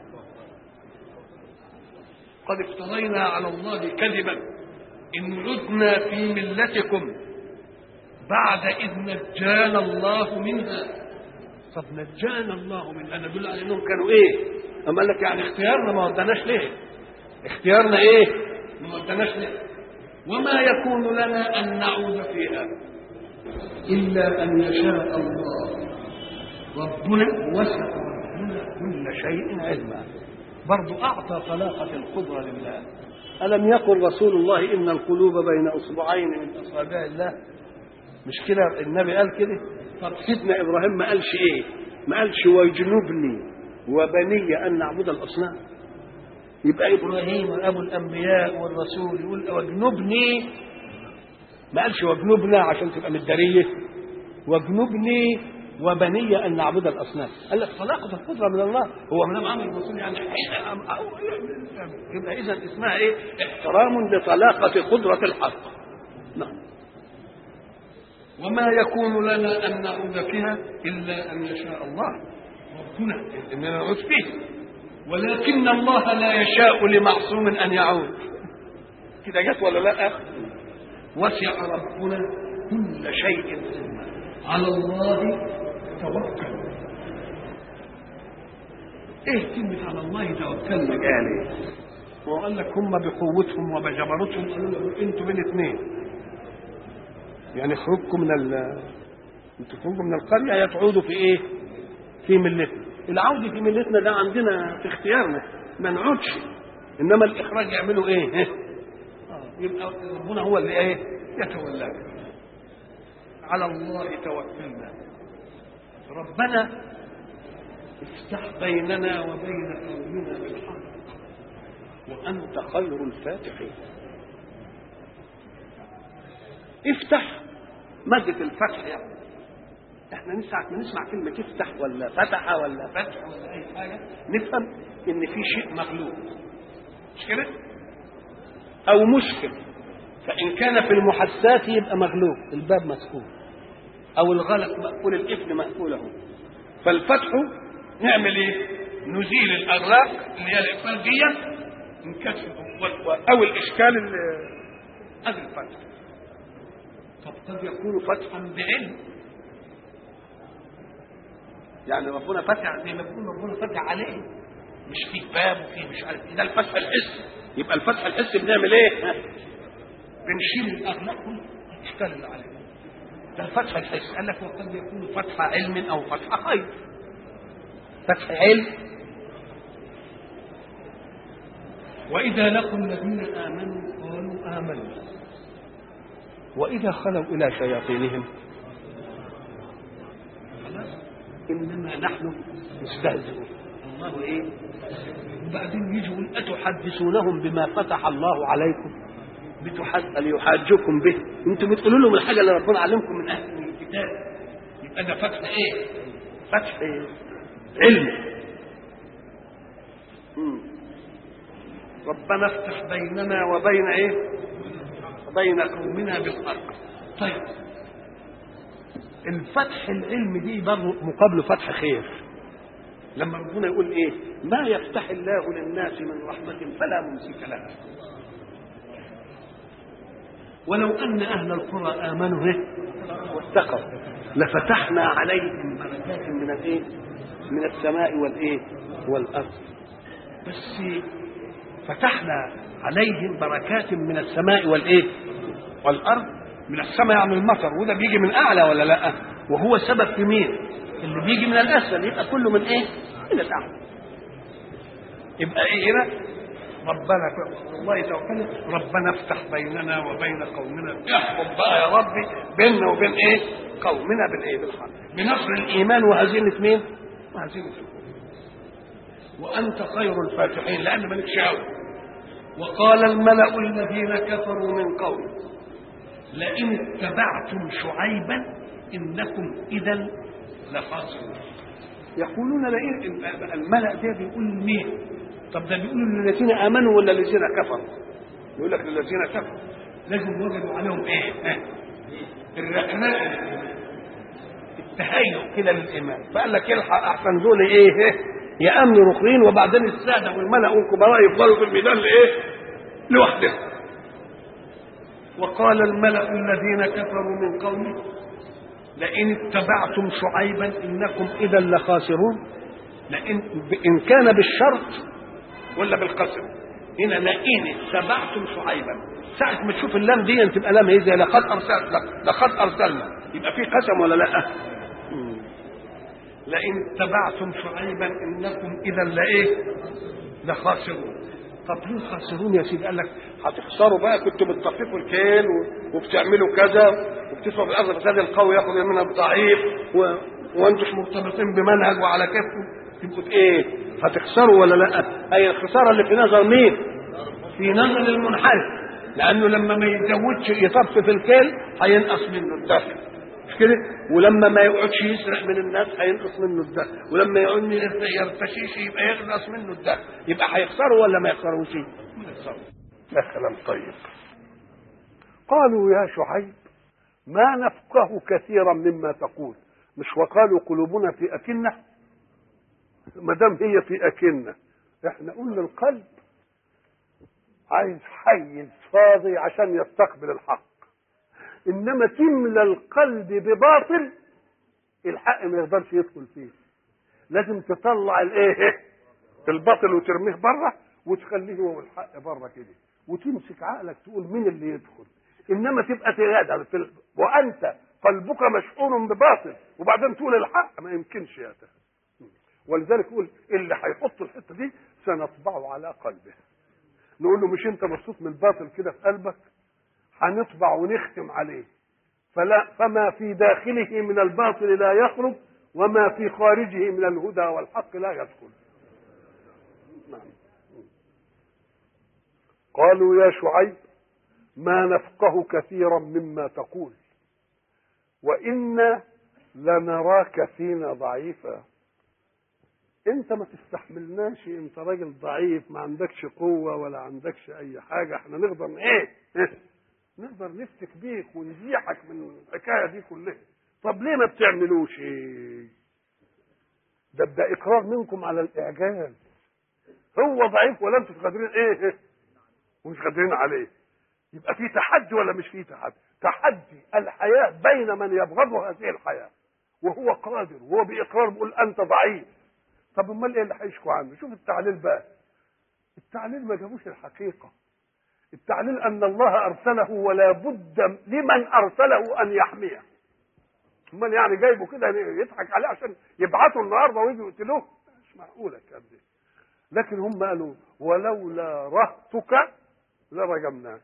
قد افترينا على الله كذبا إن عدنا في ملتكم بعد إذ نجانا الله منها. طب نجانا الله منها ندل على أنهم كانوا إيه؟ أما قال لك يعني اختيارنا ما ودناش ليه؟ اختيارنا إيه؟ ما ودناش ليه؟ وما يكون لنا أن نعود فيها إلا أن يشاء الله. ربنا وسع ربنا كل شيء علما. برضو أعطى طلاقة القدرة لله. ألم يقل رسول الله إن القلوب بين أصبعين من أصابع الله؟ مش كده النبي قال كده؟ طب سيدنا إبراهيم ما قالش إيه؟ ما قالش ويجنبني وبني أن نعبد الأصنام؟ يبقى إبراهيم أبو الأنبياء والرسول يقول واجنبني، ما قالش واجنبنا عشان تبقى متدارية. واجنبني وبني أن نعبد الأصنام. قال لك طلاقة القدرة من الله. هو من أمر الرسول يعني يبقى إذا اسمها إيه؟ احترام لطلاقة قدرة الحق. نعم. وما يكون لنا أن نعود فيها إلا أن يشاء الله ربنا إننا نعود فيه، ولكن الله لا يشاء لمعصوم أن يعود. كده جت ولا لا؟ وسع ربنا كل شيء على الله توكل. ايه كلمة على الله توكلنا قال؟ هو قال لك هم بقوتهم وبجبروتهم قالوا له انتوا بين اثنين، يعني خروجكم من ال انتوا خروجكم من القرية يا تعودوا في ايه؟ في ملتنا. العودة في ملتنا ده عندنا في اختيارنا ما نعودش، انما الاخراج يعملوا ايه؟ يبقى ربنا هو اللي ايه؟ يتولى. على الله توكلنا. ربنا افتح بيننا وبين قومنا بالحق وأنت خير الفاتحين. افتح مادة الفتح. يعني احنا نسمع نسمع كلمة افتح ولا فتح ولا فتح ولا أي حاجة نفهم إن في شيء مغلوب، مش كده؟ أو مشكل. فإن كان في المحسات يبقى مغلوب، الباب مسكون، أو الغلق مقفول، القفل مقفوله. فالفتح نعمل ايه؟ نزيل الاغلاق اللي هي الاقفال دي نكشف او الاشكال اللي هذا الفتح. طب قد يكون فتحا بعلم، يعني ربنا فتح زي ما بيقول ربنا فتح عليه، مش فيه باب وفيه مش عارف. ده الفتح الحسي. يبقى الفتح الحسي بنعمل ايه؟ بنشيل الاغلاق والاشكال اللي عليه. ده الفتح الحسي. قال لك وقد يكون فتح علم او فتح خير. فتح علم. واذا لقوا الذين امنوا قالوا امنا واذا خلوا الى شياطينهم انما نحن مستهزئون. الله ايه؟ وبعدين يجي يقول اتحدثونهم بما فتح الله عليكم ليحاجوكم به. انتم بتقولوا لهم الحاجه اللي ربنا علمكم من اهل الكتاب. يبقى ده فتح ايه؟ فتح إيه؟ علم. مم. ربنا افتح بيننا وبين ايه؟ بين قومنا بالحق. طيب الفتح العلم دي برضه مقابله فتح خير. لما ربنا يقول ايه؟ ما يفتح الله للناس من رحمة فلا ممسك لها ولو ان اهل القرى امنوا به واتقوا لفتحنا عليهم بركات من الايه؟ من السماء والايه؟ والارض. بس فتحنا عليهم بركات من السماء والايه؟ والارض. من السماء يعني المطر، وده بيجي من اعلى ولا لا؟ وهو سبب في مين؟ اللي بيجي من الاسفل. يبقى كله من ايه؟ من الاعلى. يبقى ايه هنا؟ ربنا والله توكلنا ربنا افتح بيننا وبين قومنا. احكم بقى يا ربي بيننا وبين ايه؟ قومنا بالايه؟ بالحق، بنصر الايمان وهزيمه مين؟ وهزيمه الكفر. وانت خير الفاتحين لان مالكش عون. وقال الملأ الذين كفروا من قومه لئن اتبعتم شعيبا انكم اذا لخاسرون. يقولون لئن الملأ ده بيقول مين؟ طب ده بيقولوا للذين امنوا ولا الذين كفروا؟ يقول لك للذين كفروا. لازم وجدوا عليهم ايه؟ الرقراء، التهيؤ كده للايمان. فقال لك الحق احسن دول ايه؟ يامنوا رخرين وبعدين الساده والملأ والكبراء يفضلوا في الميدان لايه؟ لوحدهم. وقال الملأ الذين كفروا من قومه لئن اتبعتم شعيبا انكم اذا لخاسرون. لئن ان كان بالشرط ولا بالقسم. هنا لئن اتبعتم شعيبا، ساعة ما تشوف اللام دي تبقى لام ايه؟ زي لقد ارسلنا، لقد ارسلنا، يبقى في قسم ولا لا؟ لئن اتبعتم شعيبا انكم اذا لايه؟ لخاسرون. طب ليه خاسرون يا سيدي؟ قال لك هتخسروا بقى، كنتوا بتطففوا الكيل وبتعملوا كذا وبتسووا في الارض فساد القوي ياخذ منها الضعيف و... وانتم مرتبطين بمنهج وعلى كيفكم تبقوا ايه؟ هتخسروا ولا لا؟ اي الخساره اللي في نظر مين؟ في نظر المنحرف. لانه لما ما يتزودش يطفف الكيل هينقص منه الدخل، مش كده؟ ولما ما يقعدش يسرق من الناس هينقص منه الدخل، ولما يقعد يرتشيش يبقى ينقص منه الدخل. يبقى هيخسروا ولا ما يخسروش؟ يخسروا. ده كلام طيب. قالوا يا شعيب ما نفقه كثيرا مما تقول. مش وقالوا قلوبنا في أكنة؟ ما دام هي في أكنة، احنا قلنا القلب عايز حيز فاضي عشان يستقبل الحق. انما تملى القلب بباطل الحق ما يقدرش يدخل فيه. لازم تطلع الايه؟ الباطل وترميه بره وتخليه هو الحق بره كده، وتمسك عقلك تقول مين اللي يدخل. انما تبقى تغادر في وانت قلبك مشحون بباطل وبعدين تقول الحق، ما يمكنش يا تهي. ولذلك يقول اللي هيحط الحته دي سنطبعه على قلبه. نقول له مش انت مبسوط من الباطل كده في قلبك؟ هنطبع ونختم عليه. فلا فما في داخله من الباطل لا يخرج وما في خارجه من الهدى والحق لا يدخل. نعم. قالوا يا شعيب ما نفقه كثيرا مما تقول وإنا لنراك فينا ضعيفا. انت ما تستحملناش، انت راجل ضعيف ما عندكش قوة ولا عندكش اي حاجة. احنا نقدر ايه؟ نقدر نفتك بيك ونزيحك من الحكاية دي كلها. طب ليه ما بتعملوش ايه؟ ده ده اقرار منكم على الاعجاز. هو ضعيف ولا انتوا قادرين ايه؟ ومش قادرين عليه. يبقى في تحدي ولا مش في تحدي؟ تحدي الحياة بين من يبغض هذه الحياة وهو قادر، وهو بإقرار بيقول أنت ضعيف.
طب امال ايه اللي هيشكوا عنه؟ شوف التعليل بقى. التعليل ما جابوش الحقيقه. التعليل ان الله ارسله ولا بد لمن ارسله ان يحميه. امال يعني جايبه كده يضحك عليه عشان يبعثوا النهارده ويجوا يقتلوه؟ مش معقوله الكلام ده. لكن هم قالوا ولولا رهتك لرجمناك.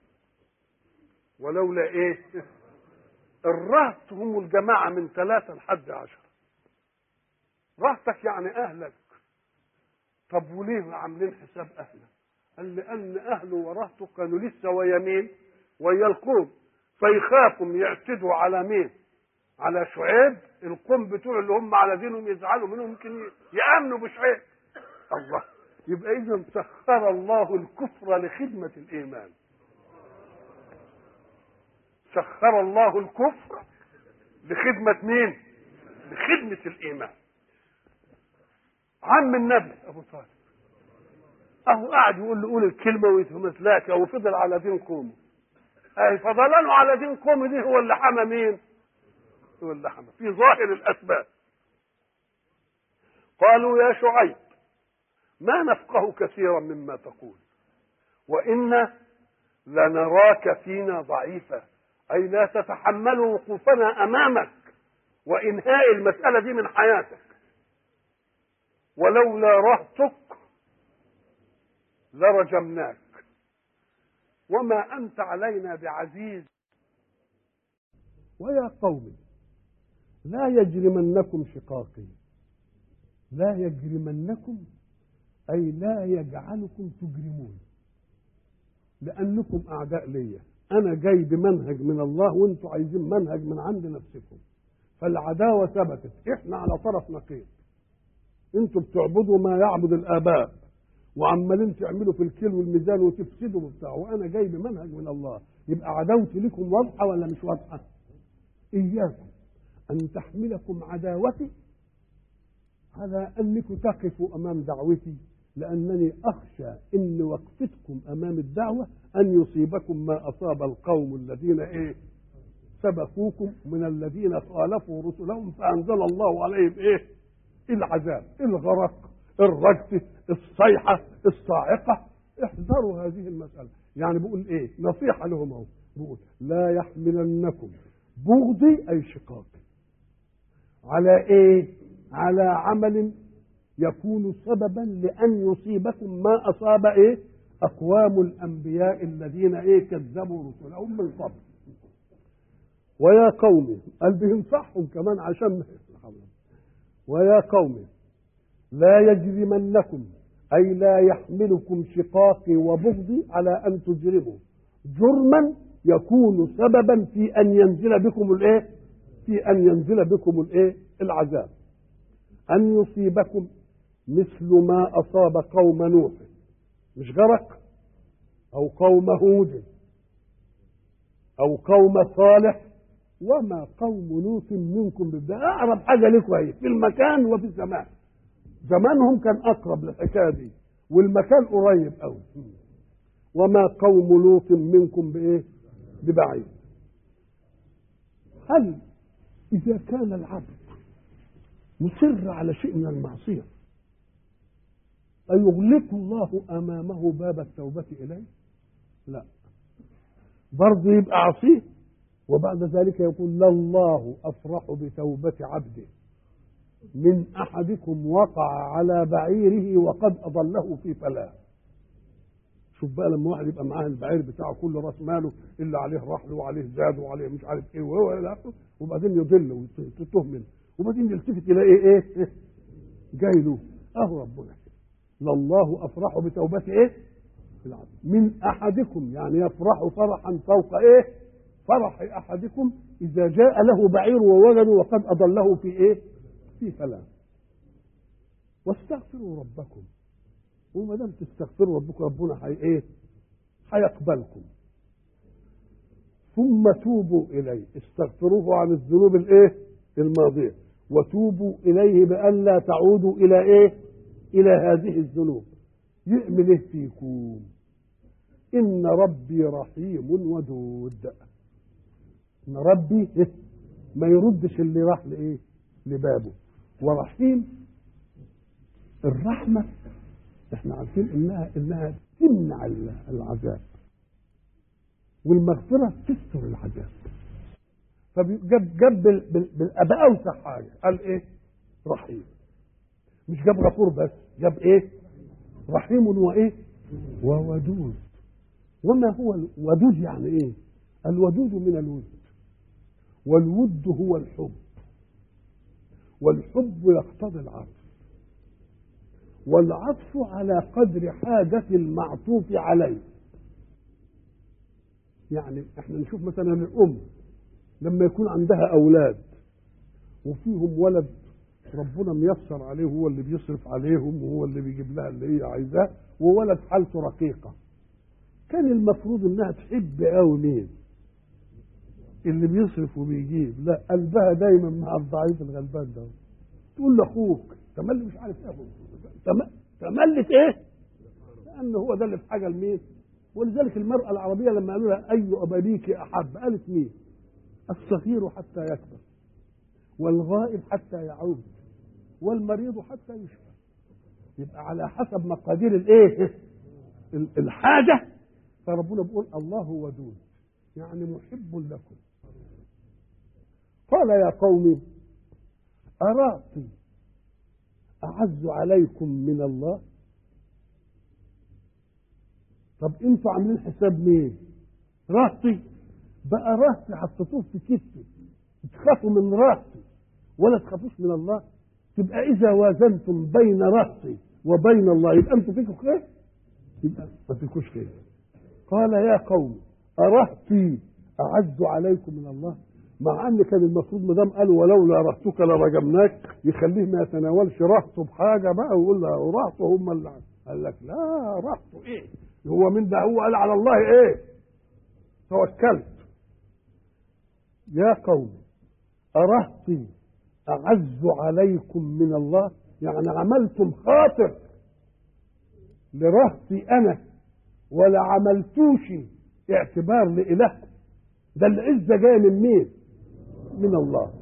ولولا ايه؟ الرهط هم الجماعه من ثلاثه لحد عشره. رهتك يعني اهلك. طب وليه عاملين حساب اهلك؟ قال لان اهله ورهته كانوا لسه ويا مين؟ ويا القوم، فيخافوا يعتدوا على مين؟ على شعيب. القوم بتوع اللي هم على دينهم يزعلوا منهم، يمكن يامنوا بشعيب. الله، يبقى اذا سخر الله الكفر لخدمه الايمان. سخر الله الكفر لخدمه مين؟ لخدمه الايمان. عم النبي ابو طالب اهو قاعد يقول له قول الكلمه ويتمسلاك وفضل على دين قومه. اي فضلانه على دين قومه دي هو اللي حمى مين؟ هو اللي حمى في ظاهر الاسباب. قالوا يا شعيب ما نفقه كثيرا مما تقول وإنا لنراك فينا ضعيفا، أي لا تتحمل وقوفنا أمامك وإنهاء المسألة دي من حياتك. ولولا رهتك لرجمناك وما أنت علينا بعزيز. ويا قوم لا يجرمنكم شقاقي. لا يجرمنكم أي لا يجعلكم تجرمون، لأنكم أعداء ليا. أنا جاي بمنهج من الله وأنتم عايزين منهج من عند نفسكم، فالعداوة ثبتت. إحنا على طرف نقيض. أنتم بتعبدوا ما يعبد الآباء وعمالين تعملوا في الكيل والميزان وتفسدوا وبتاع، وأنا جاي بمنهج من الله. يبقى عداوتي لكم واضحة ولا مش واضحة؟ إياكم أن تحملكم عداوتي على أنكم تقفوا أمام دعوتي، لأنني أخشى إن وقفتكم أمام الدعوة أن يصيبكم ما أصاب القوم الذين إيه سبقوكم من الذين خالفوا رسلهم فأنزل الله عليهم إيه العذاب، الغرق، الرجف، الصيحة، الصاعقة. احذروا هذه المسألة. يعني بقول إيه نصيحة لهم أهو، بقول لا يحملنكم بغضي أي شقاقي على إيه؟ على عمل يكون سببا لأن يصيبكم ما أصاب إيه أقوام الأنبياء الذين إيه كذبوا رسلهم من قبل. ويا قوم قال بينصحهم كمان عشان ويا قوم لا يجرمنكم أي لا يحملكم شقاقي وبغضي على أن تجرموا جرما يكون سببا في أن ينزل بكم الإيه في أن ينزل بكم الإيه العذاب، أن يصيبكم مثل ما أصاب قوم نوح، مش غرق، أو قوم هود أو قوم صالح، وما قوم لوط منكم ببدأ. أقرب حاجة لكم هي في المكان وفي الزمان. زمانهم كان أقرب للحكاية دي والمكان قريب أوي. وما قوم لوط منكم بإيه ببعيد. هل إذا كان العبد مصر على شيء من المعصية أيغلق الله أمامه باب التوبة إليه؟ لا، برضه يبقى عصيه. وبعد ذلك يقول لله أفرح بتوبة عبده من أحدكم وقع على بعيره وقد أضله في فلاة. شوف بقى لما واحد يبقى معاه البعير بتاعه كل راس ماله اللي عليه رحل وعليه زاد وعليه مش عارف ايه وهو الى اخره، وبعدين يضل وتتهم وبعدين يلتفت الى ايه ايه, إيه؟ جاي له اهو ربنا لله افرح بتوبه ايه العبد من احدكم، يعني يفرح فرحا فوق ايه فرح احدكم اذا جاء له بعير ووجده وقد اضله في ايه في فلاة. واستغفروا ربكم، وما دام تستغفروا ربكم ربنا حي ايه هيقبلكم. ثم توبوا اليه، استغفروه عن الذنوب الايه الماضيه وتوبوا اليه بأن لا تعودوا الى ايه الى هذه الذنوب. يعمل ايه فيكم؟ ان ربي رحيم ودود. ان ربي إيه؟ ما يردش اللي راح لايه لبابه. ورحيم الرحمة احنا عارفين انها انها تمنع العذاب، والمغفرة تستر العذاب. فجاب جاب بالاباء اوسع حاجة، قال ايه؟ رحيم. مش جاب غفور بس، جاب ايه؟ رحيم وايه؟ وودود. وما هو الودود؟ يعني ايه؟ الودود من الود، والود هو الحب، والحب يقتضي العطف، والعطف على قدر حاجة المعطوف عليه. يعني احنا نشوف مثلا الأم لما يكون عندها أولاد وفيهم ولد ربنا ميسر عليه، هو اللي بيصرف عليهم وهو اللي بيجيب لها اللي هي عايزاه، وولد حالته رقيقة، كان المفروض انها تحب قوي مين؟ اللي بيصرف وبيجيب. لا، قلبها دايما مع الضعيف الغلبان ده. تقول لاخوك تملي مش عارف ايه، تملت ايه؟ لان هو ده اللي في حاجه لمين. ولذلك المراه العربيه لما قالوا لها اي ابابيك احب، قالت مين؟ الصغير حتى يكبر، والغائب حتى يعود، والمريض حتى يشفى. يبقى على حسب مقادير الايه؟ الحاجه. فربنا بيقول الله ودود، يعني محب لكم. قال يا قوم أرأتي أعز عليكم من الله. طب انتوا عاملين حساب مين؟ رهطي بقى، رهطي حطيتوه في كتفي تخافوا من رهطي ولا تخافوش من الله؟ تبقى إذا وازنتم بين رهطي وبين الله يبقى انتوا فيكم خير؟ يبقى ما فيكوش خير. قال يا قوم أرهطي أعز عليكم من الله، مع ان كان المفروض ما دام قالوا ولولا رهطك لرجمناك، يخليه ما يتناولش رهطه بحاجه بقى ويقول له رهطه هم اللي عن. قال لك لا، رهطه ايه؟ هو من ده؟ هو قال على الله ايه؟ توكلت. يا قوم أرهطي أعز عليكم من الله، يعني عملتم خاطر لرهطي أنا ولا عملتوش اعتبار لإلهكم. ده العزة جاية من مين؟ من الله.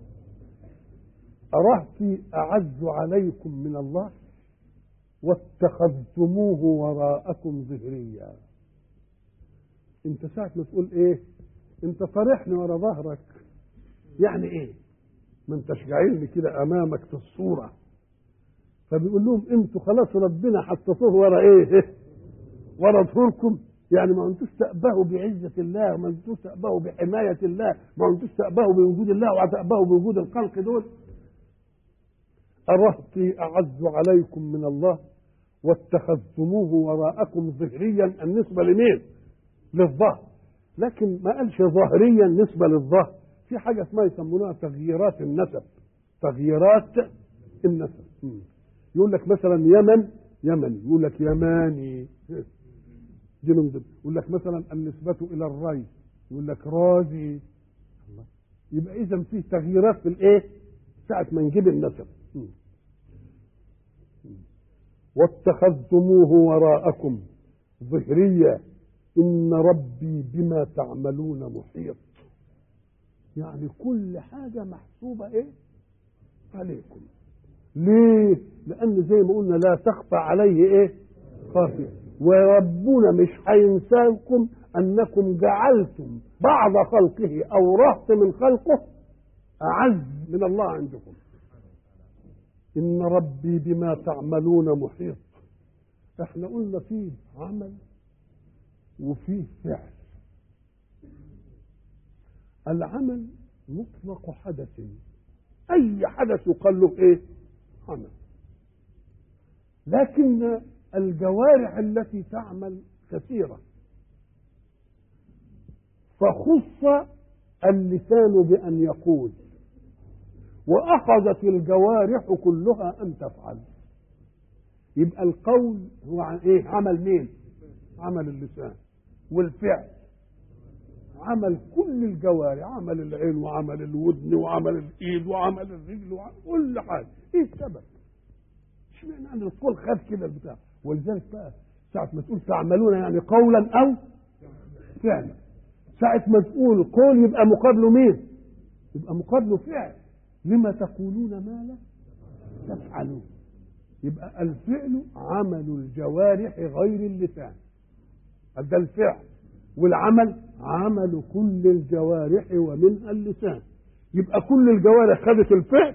أرهطي أعز عليكم من الله واتخذتموه وراءكم ظهريا. انت ساعة ما تقول ايه؟ انت طرحني ورا ظهرك، يعني ايه؟ ما انتش جايلني كده امامك في الصورة. فبيقول لهم انتوا خلاص ربنا حطيتوه ورا ايه؟ ورا ظهوركم. يعني ما انتوش تأبهوا بعزة الله، ما انتوش تأبهوا بحماية الله، ما انتوش تأبهوا بوجود الله وتأبهوا بوجود الخلق دول. أرهطي أعز عليكم من الله واتخذتموه وراءكم ظهريا. النسبة لمين؟ للظهر. لكن ما قالش ظاهريا نسبة للظهر. في حاجة اسمها يسمونها تغييرات النسب. تغييرات النسب. يقول لك مثلا يمن يمني، يقول لك يماني، دي من ضمن. يقول لك مثلا النسبة إلى الري، يقول لك رازي. الله. يبقى إذا فيه تغييرات في الإيه؟ ساعة ما نجيب النسب. واتخذتموه وراءكم ظهريا إن ربي بما تعملون محيط. يعني كل حاجة محسوبة إيه؟ عليكم. ليه؟ لأن زي ما قلنا لا تخفى عليه إيه؟ خافية. وربنا مش هينساكم أنكم جعلتم بعض خلقه أو رهط من خلقه أعز من الله عندكم. إن ربي بما تعملون محيط. احنا قلنا فيه عمل وفيه فعل. العمل مطلق حدث، أي حدث يقال له إيه؟ عمل. لكن الجوارح التي تعمل كثيرة، فخص اللسان بأن يقول، وأخذت الجوارح كلها أن تفعل. يبقى القول هو عن إيه؟ عمل مين؟ عمل اللسان. والفعل عمل كل الجوارح، عمل العين وعمل الودن وعمل الإيد وعمل الرجل وعمل كل حاجة. إيه السبب؟ اشمعنى أن القول خد كده البتاع؟ ولذلك بقى ساعة ما تقول تعملون يعني قولا أو فعلا. ساعة ما تقول قول يبقى مقابله مين؟ يبقى مقابله فعل. لما تقولون ما لا تفعلون. يبقى الفعل عمل الجوارح غير اللسان، ده الفعل، والعمل عمل كل الجوارح ومنها اللسان. يبقى كل الجوارح خدت الفعل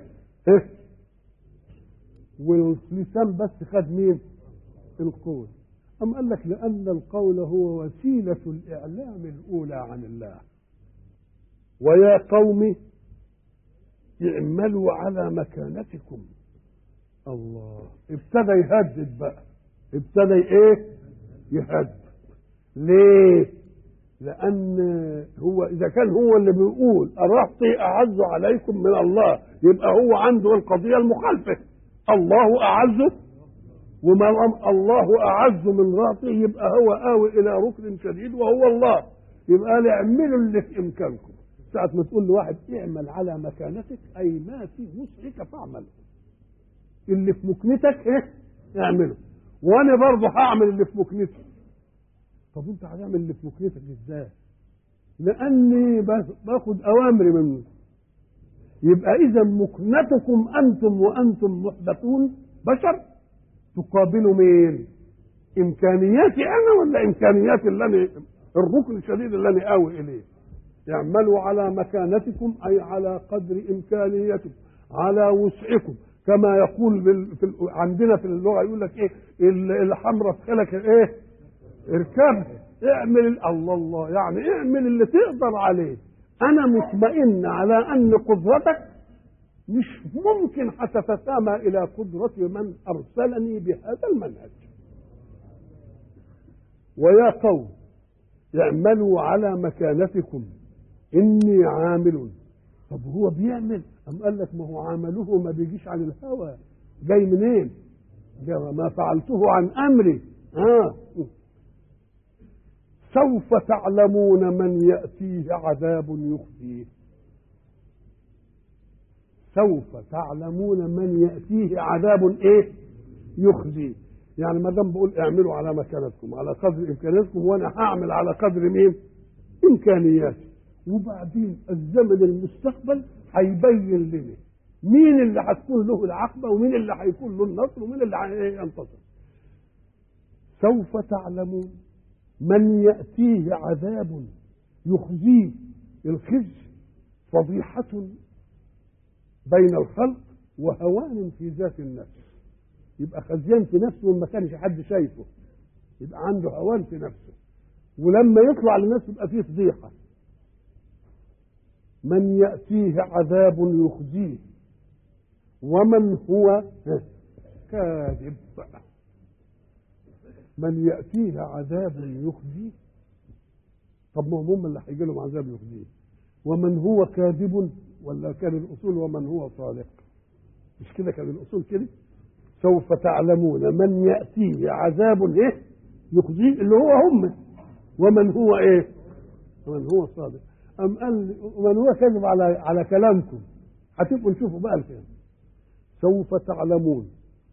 واللسان بس خد مين؟ القول. أم قال لك لأن القول هو وسيلة الإعلام الأولى عن الله. ويا قوم اعملوا على مكانتكم. الله ابتدى يهدد بقى، ابتدى ايه؟ يهدد. ليه؟ لأن هو إذا كان هو اللي بيقول أرهطي أعز عليكم من الله، يبقى هو عنده القضية المخالفة. الله أعز وما الله أعز من رهطي، يبقى هو آوي إلى ركن شديد وهو الله. يبقى قال اعملوا اللي في إمكانكم. ساعة ما تقول لواحد اعمل على مكانتك، أي ما في وسعك فاعمله. اللي في مكنتك ايه؟ اعمله. وأنا برضه هعمل اللي في مكنتي. طب أنت هتعمل اللي في مكنتك إزاي؟ لأني باخد أوامري منه. يبقى إذا مكنتكم أنتم وأنتم محدثون بشر تقابلوا مين؟ إمكانياتي أنا ولا إمكانيات اللي أنا الركن الشديد اللي أنا آوي إليه؟ اعملوا على مكانتكم أي على قدر إمكانيتكم، على وسعكم. كما يقول في عندنا في اللغة يقول لك إيه؟ الحمرة في خلك إيه؟ اركبها. اعمل الله الله يعني اعمل اللي تقدر عليه. أنا مطمئن على أن قدرتك مش ممكن هتتسامى إلى قدرة من أرسلني بهذا المنهج. ويا قوم اعملوا على مكانتكم إني عامل. طب هو بيعمل؟ أم قال لك ما هو عمله ما بيجيش عن الهوى، جاي منين؟ جاي ما فعلته عن أمري. آه. سوف تعلمون من يأتيه عذاب يخزيه. سوف تعلمون من يأتيه عذاب ايه؟ يخزيه. يعني ما دام بقول اعملوا على مكانتكم على قدر امكانياتكم، وانا هعمل على قدر مين؟ امكانياتي. وبعدين الزمن المستقبل هيبين لنا مين اللي هتكون له العقبه ومين اللي هيكون له النصر ومين اللي هينتصر. سوف تعلمون من يأتيه عذاب يخزيه. الخزي فضيحة بين الخلق وهوان في ذات النفس. يبقى خزيان في نفسه وما كانش حد شايفه، يبقى عنده هوان في نفسه، ولما يطلع للناس يبقى فيه فضيحة. من يأتيه عذاب يخزيه ومن هو كاذب. من يأتيه عذاب يخزيه. طب ما هم اللي هيجي لهم عذاب يخزيه. ومن هو كاذب، ولا كان الأصول ومن هو صادق؟ مش كده كان الأصول كده؟ سوف تعلمون من يأتيه عذاب ايه يخزيه اللي هو هم، ومن هو ايه؟ ومن هو صادق. أم قال ومن هو كاذب على على كلامكم. هتبقوا نشوفوا بقى الكلام. سوف تعلمون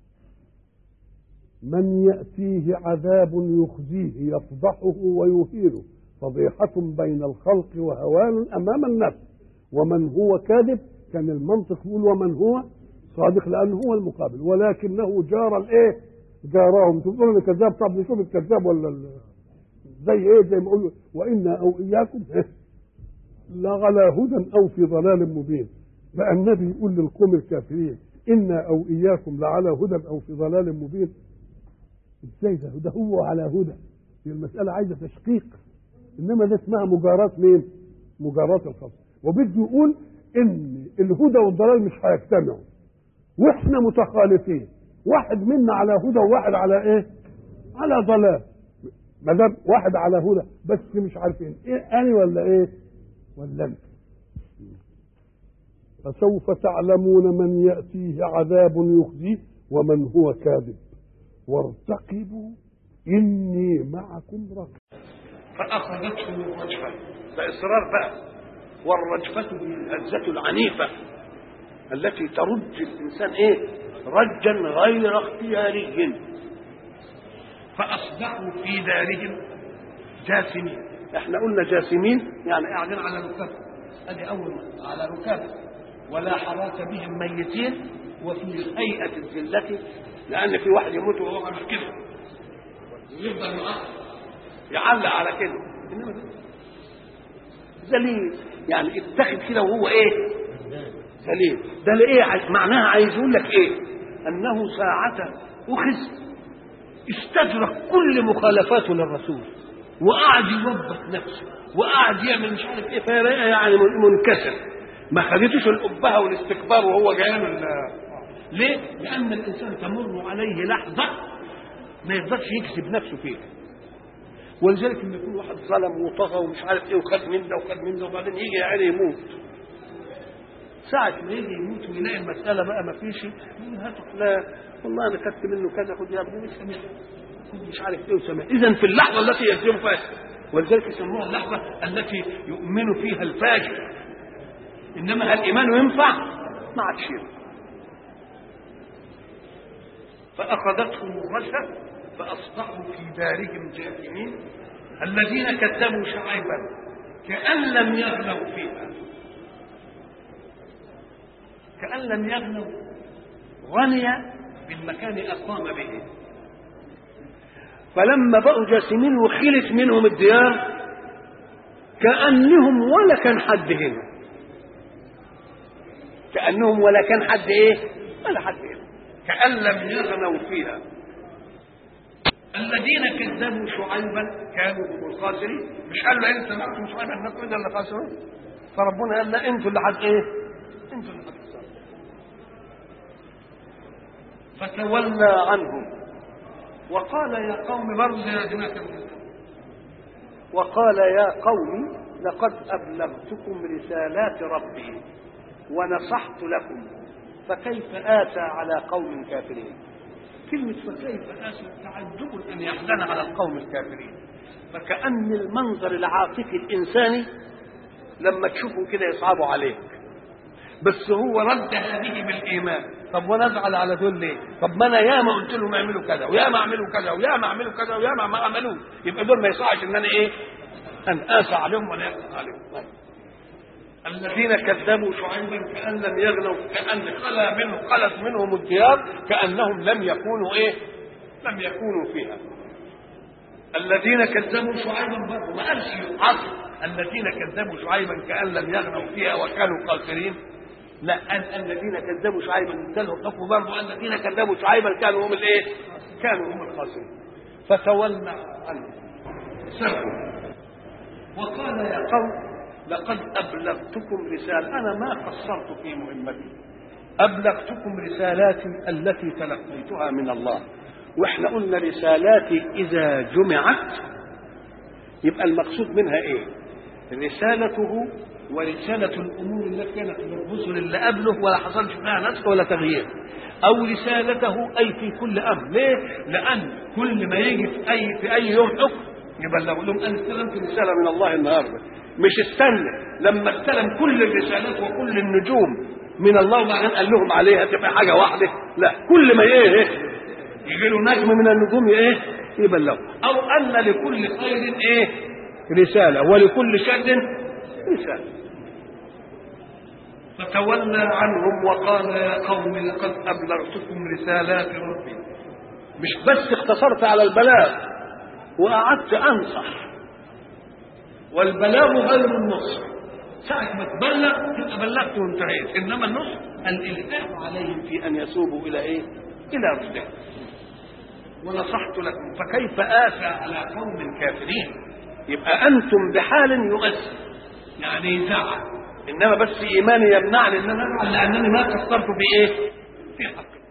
من يأتيه عذاب يخزيه يفضحه ويهينه، فضيحة بين الخلق وهوان أمام النفس. ومن هو كاذب كان المنطق يقول ومن هو صادق لأنه هو المقابل، ولكنه جار الايه؟ جارهم. تقولوا الكذاب، طب نشوف الكذاب ولا زي ايه؟ زي ما يقولوا وإنا أو إياكم لعلى هدى أو في ضلال مبين. بقى النبي يقول للقوم الكافرين إنا أو إياكم لعلى هدى أو في ضلال مبين. ازاي ده؟ ده هو على هدى. هي المسألة عايزة تشقيق، إنما ده اسمها مجاراة مين؟ مجاراة الخصم. وبده يقول إن الهدى والضلال مش هيجتمعوا، وإحنا متخالفين، واحد منا على هدى وواحد على إيه؟ على ضلال. ما دام واحد على هدى بس مش عارفين إيه أنا ولا إيه ولا أنت. فسوف تعلمون من يأتيه عذاب يخزيه ومن هو كاذب وارتقبوا إني معكم رقيب.
فأخذتهم الرجفة. فإصرار بقى. والرجفة هي الهزة العنيفة التي ترج الإنسان إيه؟ رجا غير اختياري. فأصبحوا في دارهم جاثمين. احنا قلنا جاثمين يعني قاعدين على ركاب. ادي اول على ركاب. ولا حراك بهم ميتين وفي هيئة الذلة، لأن في واحد يموت وهو عامل كده ويفضل يعلق على كده، إنما ذليل يعني اتخذ كده وهو إيه؟ ذليل. ده لإيه؟ معناها عايز يقول لك إيه؟ أنه ساعة أخذ استدرك كل مخالفاته للرسول وقعد يوبخ نفسه وقعد يعمل مش عارف ايه، فبقى يعني منكسر، ما خدتوش الأبهة والاستكبار وهو جاي من ليه؟ لأن الإنسان تمر عليه لحظة ما يقدرش يكسب نفسه فيها، ولذلك لما يكون واحد ظلم وطغى ومش عارف ايه وخد من ده وخد من ده وبعدين يجي يعني يموت، ساعة ما يجي يموت ويلاقي المسألة بقى ما فيش، يقول هاتوا فلان والله أنا خدت منه كذا، خد يا ابني مش سامع، خد مش عارف ايه وسامع. إذا في اللحظة التي يكذب فيها، ولذلك يسموها اللحظة التي يؤمن فيها الفاجر، إنما الإيمان ينفع ما عادش ينفع. فأخذتهم الرجفة فأصبحوا في دارهم جاثمين، الذين كذبوا شعيبا كأن لم يغنوا فيها، كأن لم يغنوا، غني بالمكان أقام به، فلما بقوا جاثمين وخلت منهم الديار كأنهم ولا كان حد هنا، كأنهم ولا كان حد ايه ولا حد هنا، كأن لم يغنوا فيها. الذين كذبوا شعيبا كانوا هم الخاسرين، مش قال له انت سمعتم شعيبا انكم اذا اللي خاسرون، فربنا قال لا انتوا اللي حد ايه انتوا اللي حد. فتولى عنهم وقال يا قوم برز يا جماعه، وقال يا قوم لقد أبلغتكم رسالات ربي ونصحت لكم فكيف آسى على قوم كافرين. كلمة فكيف آسى تعجب أن يحزن على القوم الكافرين، فكأن المنظر العاطفي الإنساني لما تشوفه كده يصعبوا عليك، بس هو رد هذه بالإيمان. طب ونزعل على دول ليه؟ طب ما أنا ياما قلت لهم اعملوا كذا وياما اعملوا كذا وياما اعملوا كذا وياما ما عملوه، يبقى دول ما يصحش إن أنا إيه؟ أن آسى عليهم ولا يقص عليهم. الذين كذبوا شعيبا كأن لم يغنوا، كأن خلا منهم خلت منهم الديار كأنهم لم يكونوا إيه؟ لم يكونوا فيها. الذين كذبوا شعيبا برضه ما قالش عصر، الذين كذبوا شعيبا كأن لم يغنوا فيها وكانوا خاسرين، لا قال الذين كذبوا شعيبا اداله حكم برضه الذين كذبوا شعيبا كانوا هم الايه؟ كانوا هم الخاسرين. فتولى عنهم سرهم وقال يا قوم لقد أبلغتكم رسالة، أنا ما قصرت في مهمتي، أبلغتكم رسالاتي التي تلقيتها من الله. وإحنا قلنا رسالاتي إذا جمعت يبقى المقصود منها إيه؟ رسالته ورسالة الأمور التي كانت للرسل اللي قبله ولا حصلش فيها نسخ ولا تغيير، أو رسالته أي في كل أمر. ليه؟ لأن كل ما يجي في أي في أي يوم حكم يبلغ لهم أن استلمت رسالة من الله النهارده، مش استنى لما استلم كل الرسالات وكل النجوم من الله وبعدين قال لهم عليها تبقى حاجة واحدة، لا كل ما ايه يجي له نجم من النجوم ايه يبلغ، أو أن لكل خير ايه رسالة ولكل شر رسالة. فتولى عنهم وقال يا قوم لقد أبلغتكم رسالات ربي. مش بس اقتصرت على البلاغ وقعدت أنصح، والبلاغ غير النصح، ساعة ما تبلغ تبقى بلغت وانتهيت، إنما النصح الإلحاح عليهم في أن يسوبوا إلى إيه؟ إلى رشدهم. ونصحت لكم فكيف آسى على قوم كافرين. يبقى أنتم بحال يؤسى يعني يزعل، إنما بس إيماني يمنعني إن أنا أزعل لأنني ما قصرت بإيه؟ في حق